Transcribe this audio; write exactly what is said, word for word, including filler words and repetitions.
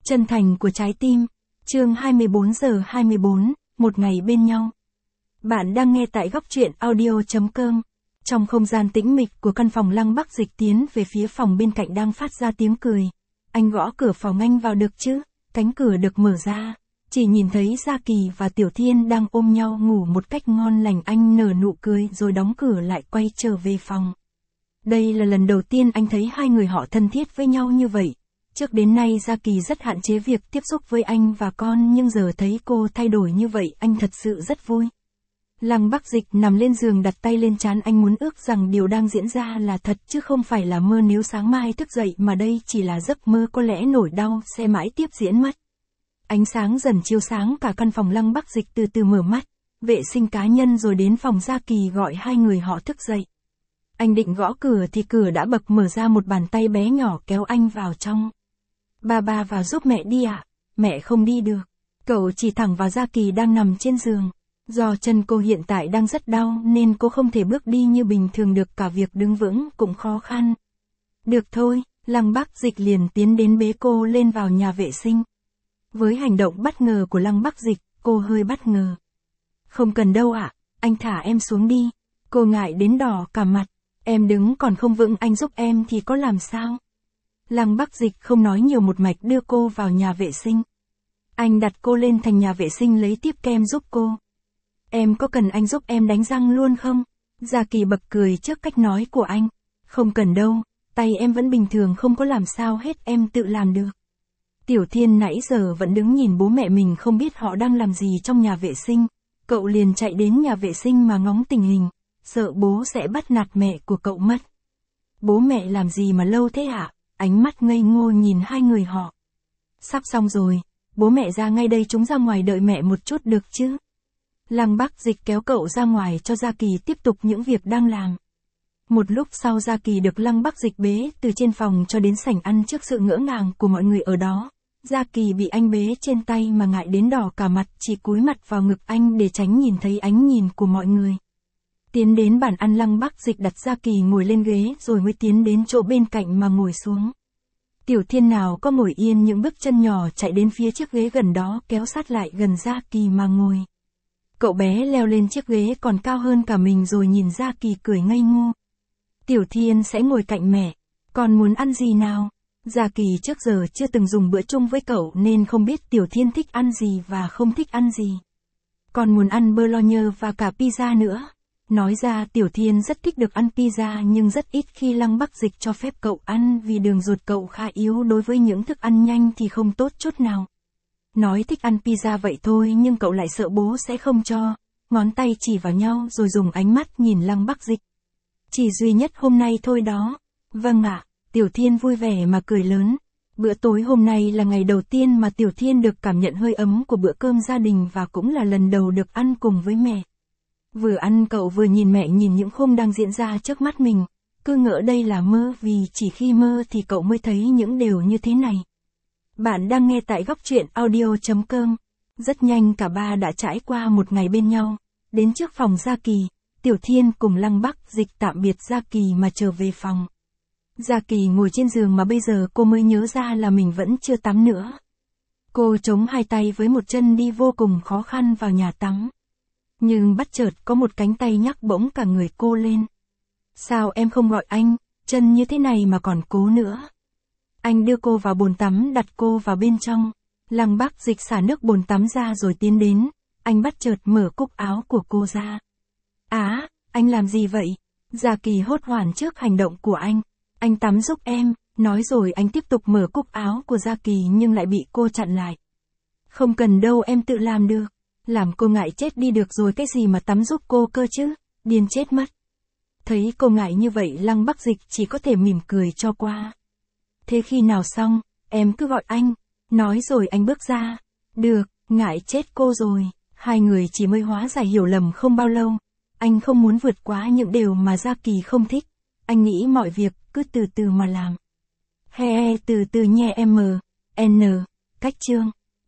Chân thành của trái tim. Chương hai mươi bốn giờ hai mươi bốn, một ngày bên nhau. Bạn đang nghe tại góc truyện audio chấm com. Trong không gian tĩnh mịch của căn phòng, Lăng Bắc Dịch tiến về phía phòng bên cạnh đang phát ra tiếng cười. Anh gõ cửa phòng, anh vào được chứ? Cánh cửa được mở ra. Chỉ nhìn thấy Gia Kỳ và Tiểu Thiên đang ôm nhau ngủ một cách ngon lành. Anh nở nụ cười rồi đóng cửa lại, quay trở về phòng. Đây là lần đầu tiên anh thấy hai người họ thân thiết với nhau như vậy. Trước đến nay Gia Kỳ rất hạn chế việc tiếp xúc với anh và con, nhưng giờ thấy cô thay đổi như vậy, anh thật sự rất vui. Lăng Bắc Dịch nằm lên giường, đặt tay lên trán, anh muốn ước rằng điều đang diễn ra là thật chứ không phải là mơ. Nếu sáng mai thức dậy mà đây chỉ là giấc mơ, có lẽ nỗi đau sẽ mãi tiếp diễn mất. Ánh sáng dần chiếu sáng cả căn phòng, Lăng Bắc Dịch từ từ mở mắt, vệ sinh cá nhân rồi đến phòng Gia Kỳ gọi hai người họ thức dậy. Anh định gõ cửa thì cửa đã bật mở ra, một bàn tay bé nhỏ kéo anh vào trong. Ba ba vào giúp mẹ đi ạ. À? Mẹ không đi được. Cậu chỉ thẳng vào Gia Kỳ đang nằm trên giường. Do chân cô hiện tại đang rất đau nên cô không thể bước đi như bình thường được, cả việc đứng vững cũng khó khăn. Được thôi, Lăng Bắc Dịch liền tiến đến bế cô lên vào nhà vệ sinh. Với hành động bất ngờ của Lăng Bắc Dịch, cô hơi bất ngờ. Không cần đâu ạ, à? Anh thả em xuống đi. Cô ngại đến đỏ cả mặt. Em đứng còn không vững, anh giúp em thì có làm sao? Lăng Bắc Dịch không nói nhiều, một mạch đưa cô vào nhà vệ sinh. Anh đặt cô lên thành nhà vệ sinh, lấy tiếp kem giúp cô. Em có cần anh giúp em đánh răng luôn không? Gia Kỳ bật cười trước cách nói của anh. Không cần đâu, tay em vẫn bình thường, không có làm sao hết, em tự làm được. Tiểu Thiên nãy giờ vẫn đứng nhìn bố mẹ mình, không biết họ đang làm gì trong nhà vệ sinh. Cậu liền chạy đến nhà vệ sinh mà ngóng tình hình, sợ bố sẽ bắt nạt mẹ của cậu mất. Bố mẹ làm gì mà lâu thế hả? Ánh mắt ngây ngô nhìn hai người họ. Sắp xong rồi, bố mẹ ra ngay đây, chúng ra ngoài đợi mẹ một chút được chứ? Lăng Bắc Dịch kéo cậu ra ngoài cho Gia Kỳ tiếp tục những việc đang làm. Một lúc sau, Gia Kỳ được Lăng Bắc Dịch bế từ trên phòng cho đến sảnh ăn. Trước sự ngỡ ngàng của mọi người ở đó, Gia Kỳ bị anh bế trên tay mà ngại đến đỏ cả mặt, chỉ cúi mặt vào ngực anh để tránh nhìn thấy ánh nhìn của mọi người. Tiến đến bàn ăn, Lăng Bắc Dịch đặt Gia Kỳ ngồi lên ghế rồi mới tiến đến chỗ bên cạnh mà ngồi xuống. Tiểu Thiên nào có ngồi yên, những bước chân nhỏ chạy đến phía chiếc ghế gần đó, kéo sát lại gần Gia Kỳ mà ngồi. Cậu bé leo lên chiếc ghế còn cao hơn cả mình rồi nhìn Gia Kỳ cười ngây ngô. Tiểu Thiên sẽ ngồi cạnh mẹ. Con muốn ăn gì nào? Gia Kỳ trước giờ chưa từng dùng bữa chung với cậu nên không biết Tiểu Thiên thích ăn gì và không thích ăn gì. Con muốn ăn bolognese và cả pizza nữa. Nói ra Tiểu Thiên rất thích được ăn pizza, nhưng rất ít khi Lăng Bắc Dịch cho phép cậu ăn vì đường ruột cậu khá yếu, đối với những thức ăn nhanh thì không tốt chút nào. Nói thích ăn pizza vậy thôi nhưng cậu lại sợ bố sẽ không cho, ngón tay chỉ vào nhau rồi dùng ánh mắt nhìn Lăng Bắc Dịch. Chỉ duy nhất hôm nay thôi đó. Vâng ạ, Tiểu Thiên vui vẻ mà cười lớn. Bữa tối hôm nay là ngày đầu tiên mà Tiểu Thiên được cảm nhận hơi ấm của bữa cơm gia đình và cũng là lần đầu được ăn cùng với mẹ. Vừa ăn cậu vừa nhìn mẹ, nhìn những khung đang diễn ra trước mắt mình, cứ ngỡ đây là mơ, vì chỉ khi mơ thì cậu mới thấy những điều như thế này. Bạn đang nghe tại góc truyện audio chấm com. Rất nhanh cả ba đã trải qua một ngày bên nhau. Đến trước phòng Gia Kỳ, Tiểu Thiên cùng Lăng Bắc Dịch tạm biệt Gia Kỳ mà trở về phòng. Gia Kỳ ngồi trên giường mà bây giờ cô mới nhớ ra là mình vẫn chưa tắm nữa. Cô chống hai tay với một chân đi vô cùng khó khăn vào nhà tắm. Nhưng bất chợt có một cánh tay nhắc bỗng cả người cô lên. Sao em không gọi anh, chân như thế này mà còn cố nữa. Anh đưa cô vào bồn tắm, đặt cô vào bên trong. Lăng Bắc Dịch xả nước bồn tắm ra rồi tiến đến. Anh bất chợt mở cúc áo của cô ra. Á, anh làm gì vậy? Gia Kỳ hốt hoảng trước hành động của anh. Anh tắm giúp em, nói rồi anh tiếp tục mở cúc áo của Gia Kỳ nhưng lại bị cô chặn lại. Không cần đâu, em tự làm được. Làm cô ngại chết đi được rồi, cái gì mà tắm giúp cô cơ chứ, điên chết mất. Thấy cô ngại như vậy, Lăng Bắc Dịch chỉ có thể mỉm cười cho qua. Thế khi nào xong, em cứ gọi anh. Nói rồi anh bước ra. Được, ngại chết cô rồi. Hai người chỉ mới hóa giải hiểu lầm không bao lâu. Anh không muốn vượt quá những điều mà Gia Kỳ không thích. Anh nghĩ mọi việc cứ từ từ mà làm. He he từ từ nhé em. N. Cách chương.